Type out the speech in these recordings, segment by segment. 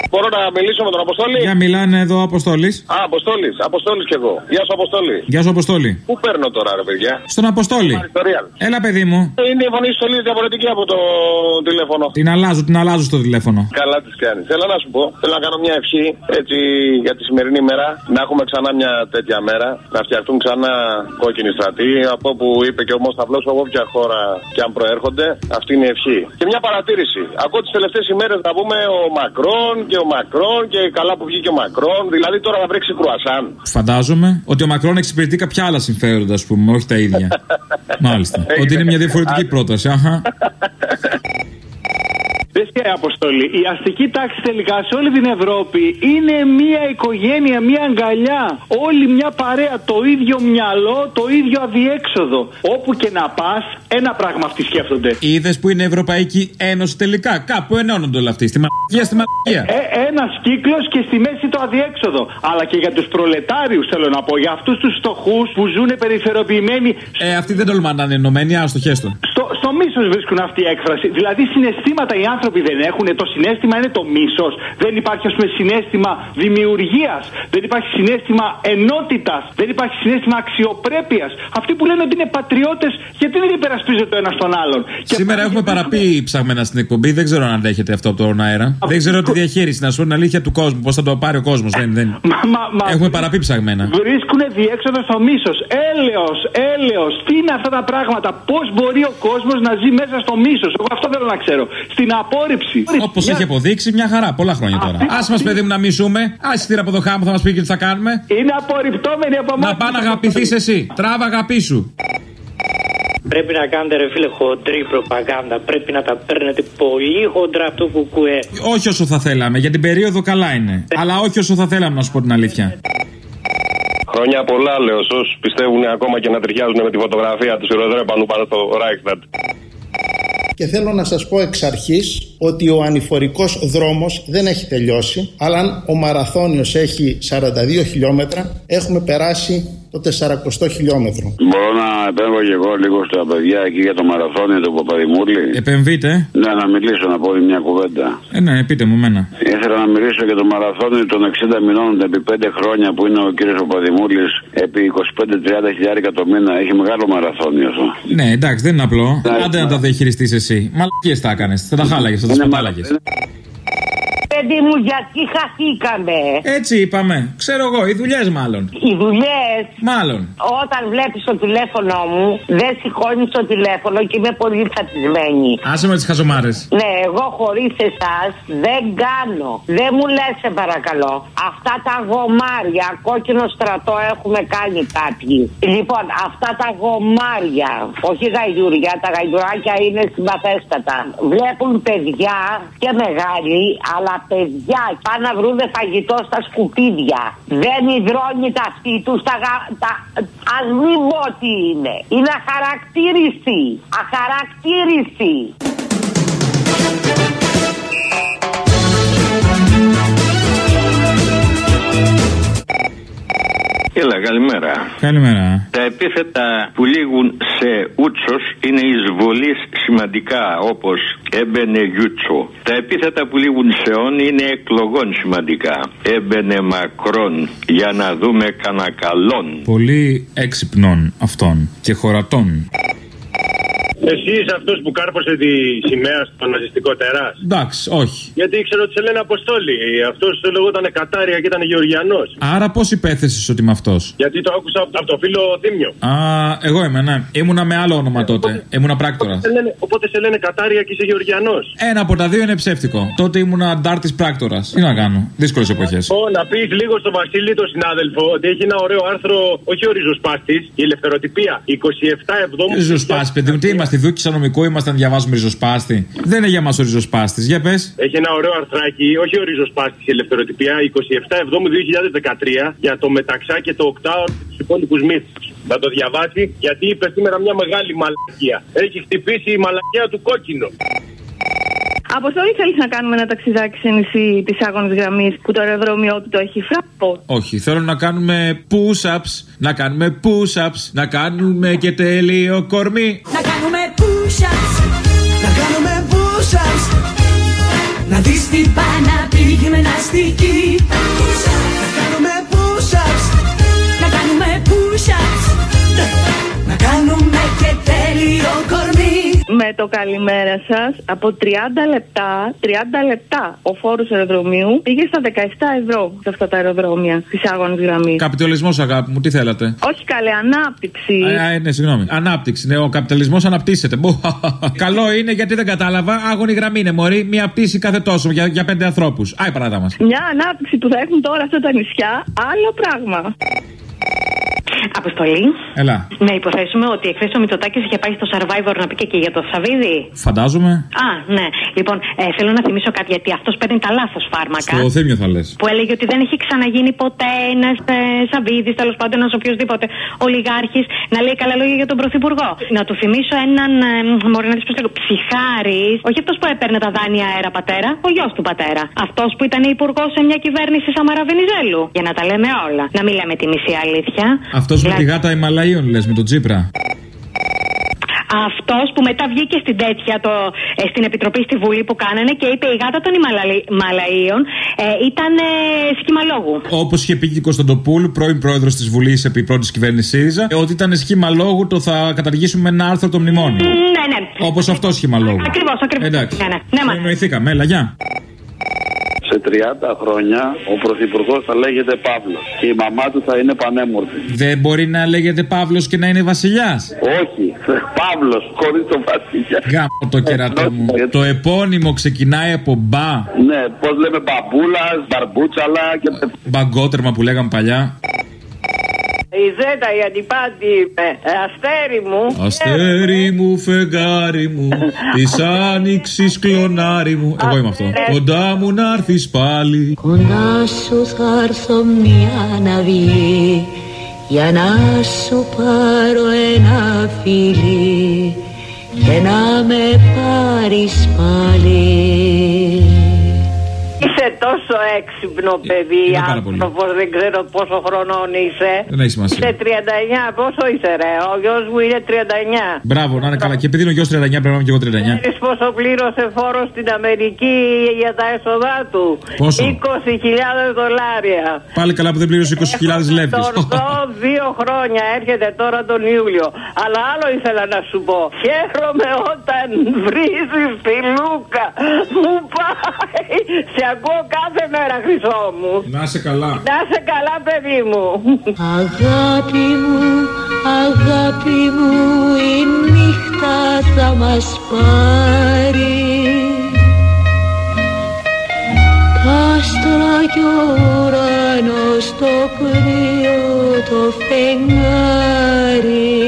Μπορώ να μιλήσω με τον Αποστόλη? Για μιλάνε εδώ Αποστόλης. Α, Αποστόλης κι εγώ. Γεια σου, Αποστόλη. Γεια σου, Αποστόλη. Πού παίρνω τώρα, ρε παιδιά? Στον Αποστόλη. Έλα, παιδί μου. Είναι η φωνή σου λίγο διαφορετική από το τηλέφωνο. Την αλλάζω στο τηλέφωνο. Καλά τις κάνεις. Θέλω να σου πω, θέλω να κάνω μια ευχή έτσι για τη σημερινή μέρα. Να έχουμε ξανά μια τέτοια μέρα. Να φτιαχτούν ξανά κόκκινοι στρατοί. Από όπου είπε και ο Μόσταυλος, από όποια χώρα και αν προέρχονται. Αυτή είναι η ευχή. Και μια παρατήρηση. Ακούω τις τελευταίες ημέρες να πούμε ο Μακρόν και καλά που βγήκε ο Μακρόν. Δηλαδή τώρα θα βρέξει κρουασάν. Φαντάζομαι ότι ο Μακρόν εξυπηρετεί κάποια άλλα συμφέροντα, ας πούμε, όχι τα ίδια. Μάλιστα. Ότι είναι μια διαφορετική πρόταση. Αχα. Δες και Αποστολή, η αστική τάξη τελικά σε όλη την Ευρώπη είναι μια οικογένεια, μια αγκαλιά. Όλη μια παρέα, το ίδιο μυαλό, το ίδιο αδιέξοδο. Όπου και να πας, ένα πράγμα αυτοί σκέφτονται. Είδες που είναι η Ευρωπαϊκή Ένωση τελικά? Κάπου ενώνονται όλα αυτοί. Στη μαλακία, στη μαλακία. Ένας κύκλος και στη μέση το αδιέξοδο. Αλλά και για τους προλετάριους θέλω να πω, για αυτούς τους φτωχούς που ζουν περιθωριοποιημένοι. Αυτοί δεν τολμάνε να είναι ενωμένοι, άστο χέστο. Στο μίσος βρίσκουν αυτή η έκφραση. Δηλαδή συναισθήματα οι άνθρωποι δεν έχουν. Το συναίσθημα είναι το μίσος. Δεν υπάρχει, ας πούμε, συναίσθημα δημιουργίας. Δεν υπάρχει συναίσθημα ενότητας. Δεν υπάρχει συναίσθημα αξιοπρέπειας. Αυτοί που λένε ότι είναι πατριώτες, γιατί δεν υπερασπίζονται το ένα τον άλλον? Σήμερα έχουμε παραπεί ψαγμένα στην εκπομπή. Δεν ξέρω αν αντέχετε αυτό από τον αέρα. Δεν ξέρω τη διαχείριση, να σου πω την αλήθεια, του κόσμου. Πώς θα το πάρει ο κόσμος. Έχουμε παραπεί ψαγμένα. Βρίσκουν διέξοδο στο μίσος. Έλεος. Τι είναι αυτά τα πράγματα? Πώς μπορεί ο κόσμος να ζει μέσα στο μίσος? Εγώ αυτό θέλω να ξέρω. Στην απόρριψη. Όπως έχει αποδείξει μια χαρά πολλά χρόνια τώρα. Άσε μας, παιδί μου, να μισούμε. Άσε τη από το χάμο, θα μας πει και τι θα κάνουμε. Είναι απορριπτόμενοι από εμάς. Να πά να αγαπηθείς εσύ. Τράβα αγαπή σου. Πρέπει να κάνετε, ρε φίλε, χοντρή προπαγάνδα. Πρέπει να τα παίρνετε πολύ χοντρά αυτό που κουέ. Όχι όσο θα θέλαμε. Για την περίοδο καλά είναι. Αλλά όχι όσο θα θέλαμε, να σου πω την αλήθεια. Χρόνια πολλά, λέω, σε όσους πιστεύουν ακόμα και να ταιριάζουν με τη φωτογραφία του Σιροδρέπανου πάνω στο Ράιχσταντ. Και θέλω να σας πω εξ αρχής ότι ο ανηφορικός δρόμος δεν έχει τελειώσει, αλλά ο μαραθώνιος έχει 42 χιλιόμετρα, έχουμε περάσει το 40ο χιλιόμετρο. Μπορώ να επέμβω και εγώ λίγο στα παιδιά εκεί για το μαραθώνιο του Παπαδημούλη? Επεμβείτε. Ναι, να μιλήσω, να πω μια κουβέντα. Ναι, πείτε μου μένα. Ήθελα να μιλήσω για το μαραθώνιο των 60 μηνών επί 5 χρόνια που είναι ο κύριος Παπαδημούλης, επί 25-30 χιλιάρικα το μήνα. Έχει μεγάλο μαραθώνιο αυτό. Ναι, εντάξει, δεν είναι απλό. Άντε να τα διαχειριστείς εσύ. Μαλακίες τα έκανες. Θα τα χάλαγες, θα τα σπατάλαγες. Παιδί μου, γιατί χαθήκαμε? Έτσι είπαμε. Ξέρω εγώ, οι δουλειές μάλλον. Οι δουλειές. Μάλλον. Όταν βλέπεις το τηλέφωνο μου, δεν σηκώνεις το τηλέφωνο και είμαι πολύ φατισμένη. Άσε με τις χαζομάρες. Ναι, εγώ χωρίς εσάς δεν κάνω. Δεν μου λες, σε παρακαλώ. Αυτά τα γομάρια, κόκκινο στρατό έχουμε κάνει κάποιοι. Λοιπόν, αυτά τα γομάρια, όχι γαϊδουριά, τα γαϊδουράκια είναι συμπαθέστατα. Βλέπουν παιδιά και μεγάλοι, αλλά παιδιά πάνε να βρούνε φαγητό στα σκουπίδια. Δεν υδρώνει τα αυτή τους. Ας μην πω τι είναι. Είναι αχαρακτήριστοι. Αχαρακτήριστοι. Έλα, καλημέρα. Καλημέρα. Τα επίθετα που λήγουν σε ούτσος είναι εισβολής σημαντικά, όπως έμπαινε γιούτσο. Τα επίθετα που λήγουν σε όν είναι εκλογών σημαντικά. Έμπαινε Μακρόν, για να δούμε κανένα καλόν. Πολύ έξυπνων αυτών και χωρατών. Εσύ είσαι αυτός που κάρπωσε τη σημαία στο ναζιστικό τεράς? Εντάξει, όχι. Γιατί ήξερα ότι σε λένε Αποστόλη. Αυτός το λεγόταν Κατάρια και ήταν Γεωργιανός. Άρα πώς υπέθεσες ότι είμαι αυτός? Γιατί το άκουσα από το φίλο Θήμιο. Εγώ είμαι, ναι. Ήμουνα με άλλο όνομα τότε. Ήμουνα πράκτορας. Οπότε σε λένε Κατάρια και είσαι Γεωργιανός. Ένα από τα δύο είναι ψεύτικο. Τότε ήμουνα αντάρτης πράκτορας. Τι να κάνω. Δύσκολες εποχές. Να πεις λίγο στο Βασίλη, τον συνάδελφο, ότι έχει ένα ωραίο άρθρο, όχι ο ριζοσπάστης, η ελευθεροτυπία. 27/7. Ριζοσπάστη, παιδί μου, τι είμαστε, δούκοι νομικού είμαστε να διαβάζουμε ριζοσπάστη? Δεν είναι για μας ο ριζοσπάστης. Για πες. Έχει ένα ωραίο αρθράκι, όχι ο ριζοσπάστης, η ελευθεροτυπία, 27/7/2013, για το μεταξά και το οκτάωρο του υπόλοιπους μύθους. Θα το διαβάσει, γιατί είπε σήμερα μια μεγάλη μαλακία. Έχει χτυπήσει η μαλακία του κόκκινο. Αποστολή, θέλεις να κάνουμε ένα ταξιδάκι σε νησί της άγωνης γραμμής που το αεροδρόμιο του το έχει φράπο? Όχι, θέλω να κάνουμε push-ups, να κάνουμε push-ups, να κάνουμε και τέλειο κορμί. Να κάνουμε push-ups, να κάνουμε push-ups, να δεις τι χτυπά να πει γυμναστική. Να κάνουμε push-ups, να κάνουμε push-ups, να κάνουμε και τέλειο κορμί. Με το καλημέρα σας, από 30 λεπτά ο φόρος αεροδρομίου πήγε στα 17 ευρώ σε αυτά τα αεροδρόμια της άγωνης γραμμής. Καπιταλισμός, αγάπη μου, τι θέλατε? Όχι καλέ, ανάπτυξη. Ναι, συγγνώμη. Ανάπτυξη, ναι, ο καπιταλισμός αναπτύσσεται. Καλό είναι γιατί δεν κατάλαβα. Άγωνη γραμμή είναι, μωρή, μία πτήση κάθε τόσο για 5 ανθρώπους. Άι, παράτα μας. Μια ανάπτυξη που θα έχουν τώρα αυτά τα νησιά, άλλο πράγμα. Αποστολή. Έλα. Να υποθέσουμε ότι εχθές ο Μητσοτάκης είχε πάει στο Survivor να πει και για το Σαββίδι. Φαντάζομαι. Α, ναι. Λοιπόν, θέλω να θυμίσω κάτι, γιατί αυτός παίρνει τα λάθος φάρμακα. Στο Θήμιο θα λες. Που έλεγε ότι δεν έχει ξαναγίνει ποτέ ένας Σαββίδης, τέλος πάντων ένας οποιοδήποτε ολιγάρχης, να λέει καλά λόγια για τον Πρωθυπουργό. Να του θυμίσω έναν μωρή να της προσθέτω ψυχάρης, όχι αυτός που έπαιρνε τα δάνεια αέρα πατέρα, ο γιος του πατέρα. Αυτός που ήταν υπουργός σε μια κυβέρνηση Σαμαρά Βενιζέλου. Για να τα λέμε όλα. Να μην λέμε τη μισή αλήθεια. Αυτός με τη γάτα Ιμαλαίων, λες, με τον Τσίπρα. Αυτός που μετά βγήκε στην Επιτροπή στη Βουλή που κάνανε και είπε η γάτα των Ιμαλαίων ήταν σχήμα λόγου. Όπως είχε πει και η Κωνσταντοπούλου, πρώην πρόεδρος της Βουλής επί πρώτης κυβέρνησης ΣΥΡΙΖΑ, ότι ήταν σχήμα λόγου το θα καταργήσουμε ένα άρθρο το μνημόνιο. Ναι. Όπως αυτό σχήμα λόγου. Ακριβώς. Εντάξει. Ναι. Εννοηθήκαμε, έλα, γεια. Σε 30 χρόνια ο πρωθυπουργός θα λέγεται Παύλος και η μαμά του θα είναι πανέμορφη. Δεν μπορεί να λέγεται Παύλος και να είναι βασιλιάς. Όχι, Παύλος χωρίς το βασιλιά. Γάμο το κερατό μου. Το επώνυμο ξεκινάει από μπα. Ναι, πώς λέμε, μπαμπούλας, μπαρμπούτσαλα και μπαγκότερμα που λέγαμε παλιά. Η Ζέτα, η αντιπάτη, αστέρι μου. Αστέρι μου, φεγγάρι μου, της άνοιξης κλονάρι μου. Εγώ είμαι αυτό. Κοντά μου να έρθεις πάλι. Κοντά σου θα έρθω μια ναυγή, για να σου πάρω ένα φίλι και να με πάρεις πάλι. Είσαι τόσο έξυπνο παιδί, άνθρωπος, δεν ξέρω πόσο χρονών είσαι. Δεν έχει σημασία. Είσαι 39, πόσο είσαι ρε, ο γιος μου είναι 39. Μπράβο, να είναι καλά. Και επειδή είναι ο γιος 39, πρέπει να είμαι και εγώ 39. Ξέρεις πόσο πλήρωσε φόρο στην Αμερική για τα έσοδά του? Πόσο? $20,000. Πάλι καλά που δεν πλήρωσε 20.000 λεύκες. Τορτό 2 χρόνια, έρχεται τώρα τον Ιούλιο. Αλλά άλλο ήθελα να σου πω. Χαίρομαι όταν βρίζεις τη Λούκα. Μου πάει. Σε ακούω κάθε μέρα, χρυσό μου. Να είσαι καλά. Να είσαι καλά, παιδί μου. Αγάπη μου, η νύχτα θα μας πάρει. Τα άστρα κι ο ουρανός, το κρύο, το φεγγάρι.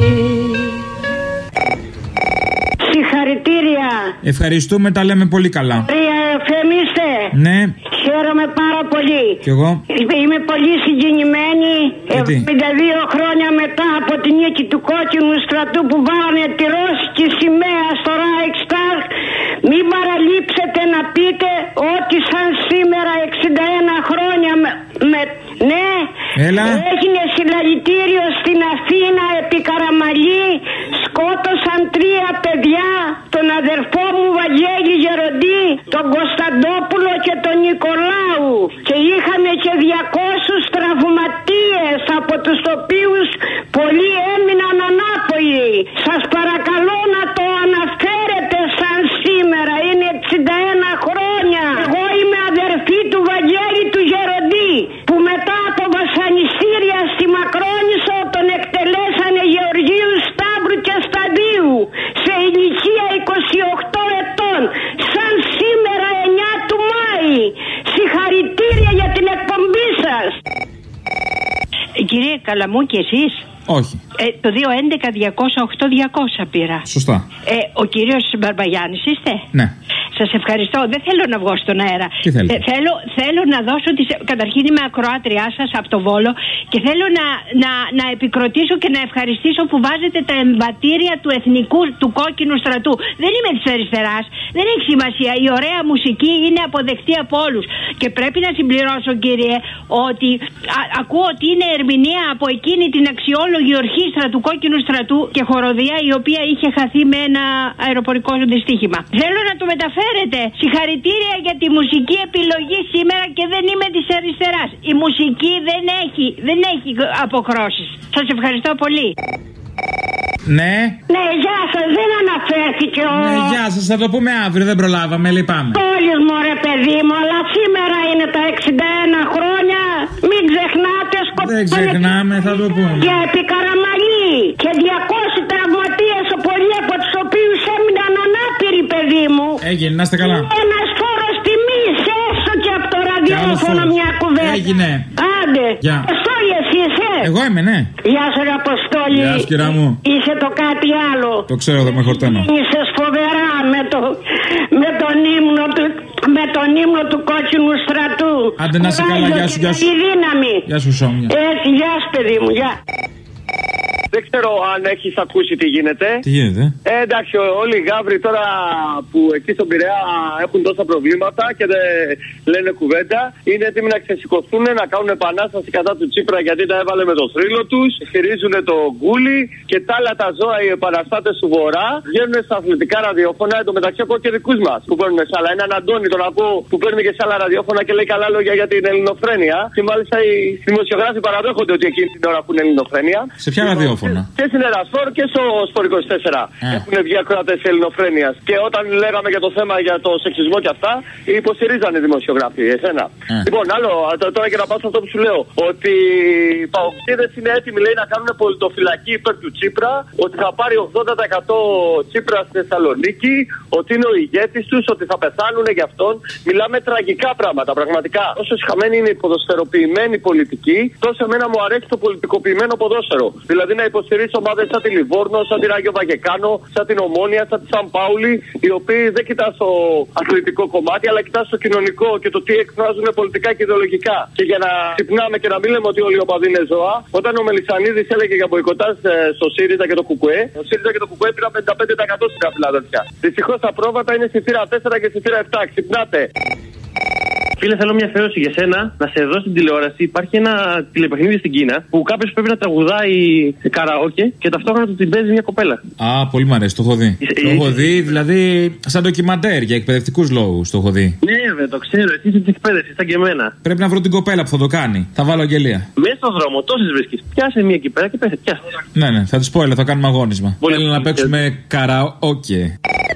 Συγχαρητήρια. Ευχαριστούμε, τα λέμε πολύ καλά. Φεμίστε. Ναι. Χαίρομαι πάρα πολύ. Κι εγώ. Είμαι πολύ συγκινημένη. 72 χρόνια μετά από την νίκη του κόκκινου στρατού που βάλανε τη ρώσικη σημαία στο Reichstag, μην παραλείψετε να πείτε ότι σαν σήμερα 61 χρόνια ναι, έγινε συλλαλητήριο στην Αθήνα επί Καραμαλή. Σκότωσαν 3 παιδιά, τον αδερφό μου Βαγγέλη Γεροντή, τον Κωνσταντόπουλο και τον Νικολάου, και είχαμε και 200 τραυματίες, από τους οποίους πολλοί έμειναν ανάποδοι. Σας παρακαλώ να το αναφέρετε σαν σήμερα, είναι 61 χρόνια. Εγώ είμαι αδερφή του Βαγγέλη του Γεροντή, που μετά από βασανιστήρια στη Μακρόνισσο τον εκτελέσανε Γεωργίου Σταύρου και Σταδίου σε ηλικία 28 ετών, σαν σήμερα 9 του Μάη. Συγχαρητήρια για την εκπομπή σας. Κύριε Καλαμού, και εσείς? Όχι. Το 211-208-200 πήρα. Σωστά. Ο κύριος Μπαρμπαγιάννης είστε? Ναι. Σας ευχαριστώ. Δεν θέλω να βγω στον αέρα. Τι θέλετε? Θέλω να δώσω καταρχήν είμαι ακροάτριά σας από το Βόλο και θέλω να επικροτήσω και να ευχαριστήσω που βάζετε τα εμβατήρια του εθνικού, του κόκκινου στρατού. Δεν είμαι της αριστεράς. Δεν έχει σημασία. Η ωραία μουσική είναι αποδεκτή από όλους. Και πρέπει να συμπληρώσω, κύριε, ότι ακούω ότι είναι ερμηνεία από εκείνη την αξιόλογη ορχήστρα του Κόκκινου Στρατού και χοροδία, η οποία είχε χαθεί με ένα αεροπορικό δυστύχημα. Θέλω να το μεταφέρετε. Συγχαρητήρια για τη μουσική επιλογή σήμερα και δεν είμαι της αριστεράς. Η μουσική δεν έχει αποχρώσεις. Σας ευχαριστώ πολύ. Ναι. Ναι, γεια σας, δεν αναφέρθηκε ο... Ναι, γεια σας, θα το πούμε αύριο, δεν προλάβαμε, λυπάμαι. Πόλης μου ρε παιδί μου, αλλά σήμερα είναι τα 61 χρόνια, μην ξεχνάτε Δεν ξεχνάμε, θα το πούμε. Για επί Καραμαλή και 200 τραυματίες, πολλοί από τους οποίους έμειναν ανάπηροι, παιδί μου. Έγινε, να είστε καλά. Ένας φόρος τιμής, έστω και από το ραδιόφωνο μια κουβέντα. Έγινε. Άντε. Γεια. Αποστόλη, εσύ είσαι. Εγώ είμαι, ναι. Γεια σου ρε Αποστόλη. Γεια σου, κυρά μου. Είσαι το κάτι άλλο. Το ξέρω, δεν με χορταίνω. Είσαι φοβερά με τον ύμνο του Κόκκινου Στρατού. Άντε να είσαι καλά, γεια σου, γεια σου. Γεια σου, Σόμια. Έτσι, γεια σου, παιδί μου, γεια. Δεν ξέρω αν έχεις ακούσει τι γίνεται. Τι γίνεται? Εντάξει, όλοι οι γάβροι τώρα που εκεί στον Πειραιά έχουν τόσα προβλήματα και δεν λένε κουβέντα, είναι έτοιμοι να ξεσηκωθούν, να κάνουν επανάσταση κατά του Τσίπρα γιατί τα έβαλε με το θρύλο τους. Στηρίζουν το γκούλι και τα άλλα τα ζώα, οι επαναστάτες του Βορρά, βγαίνουν στα αθλητικά ραδιόφωνα. Εν τω μεταξύ ακούω και δικούς μας που παίρνουν σε άλλα. Έναν Αντώνη τον ακούω που παίρνει και σε άλλα ραδιόφωνα και λέει καλά λόγια για την ελληνοφρένεια. Και μάλιστα οι δημοσιογράφοι παραδέχονται ότι εκείνη την ώρα έχουν ελληνοφρένεια. Σε ποια ραδιόφωνα? Και στην Ερασφόρ και στο Σπορ 24 έχουν βγει ακροατές ελληνοφρένειας. Και όταν λέγαμε για το θέμα για το σεξισμό και αυτά, υποστηρίζανε οι δημοσιογράφοι. Εσένα. Λοιπόν, άλλο, τώρα και να πάω σε αυτό που σου λέω. Ότι οι παοξίδες είναι έτοιμοι, λέει, να κάνουν πολιτοφυλακή υπέρ του Τσίπρα. Ότι θα πάρει 80% Τσίπρα στη Θεσσαλονίκη. Ότι είναι ο ηγέτης τους. Ότι θα πεθάνουν για αυτόν. Μιλάμε τραγικά πράγματα, πραγματικά. Όσο συχαμένη είναι η ποδοσφαιροποιημένη πολιτική, τόσο εμένα μου αρέσει το πολιτικοποιημένο ποδόσφαιρο. Δηλαδή να υποστηρίζει ομάδες σαν τη Λιβόρνο, σαν τη Ράγιο Βαγεκάνο, σαν την Ομόνια, σαν τη Σαν Πάουλη, οι οποίοι δεν κοιτάς στο αθλητικό κομμάτι, αλλά κοιτάς στο κοινωνικό και το τι εκφράζουν πολιτικά και ιδεολογικά. Και για να ξυπνάμε και να μην λέμε ότι όλοι οι οπαδοί είναι ζώα, όταν ο Μελισσανίδης έλεγε για μποϊκοτάζ στο ΣΥΡΙΖΑ και το ΚΚΕ, ο ΣΥΡΙΖΑ και το ΚΚΕ πήραν 55% στην Φιλαδέλφια. Δυστυχώς τα πρόβατα είναι στη θύρα 4 και στη θύρα 7. Ξυπνάτε. Φίλε, θέλω μια αφιέρωση για σένα να σε δω στην τηλεόραση. Υπάρχει ένα τηλεπαιχνίδι στην Κίνα που κάποιος πρέπει να τραγουδάει σε καραόκε και ταυτόχρονα του την παίζει μια κοπέλα. Α, πολύ μ' αρέσει, το έχω δει. Το έχω δει, δηλαδή, σαν ντοκιμαντέρ για εκπαιδευτικούς λόγους το έχω δει. Ναι, βέβαια, το ξέρω. Εσύ είσαι τη εκπαίδευση, σαν και εμένα. Πρέπει να βρω την κοπέλα που θα το κάνει. Θα βάλω αγγελία. Μέσα στον δρόμο, τόσες βρίσκεις. Πιάσε μια εκεί πέρα και πέσε, πιάσε. Ναι, θα τη πω, έλα, θα κάνουμε αγώνισμα. Θέλω να παίξουμε καραόκε.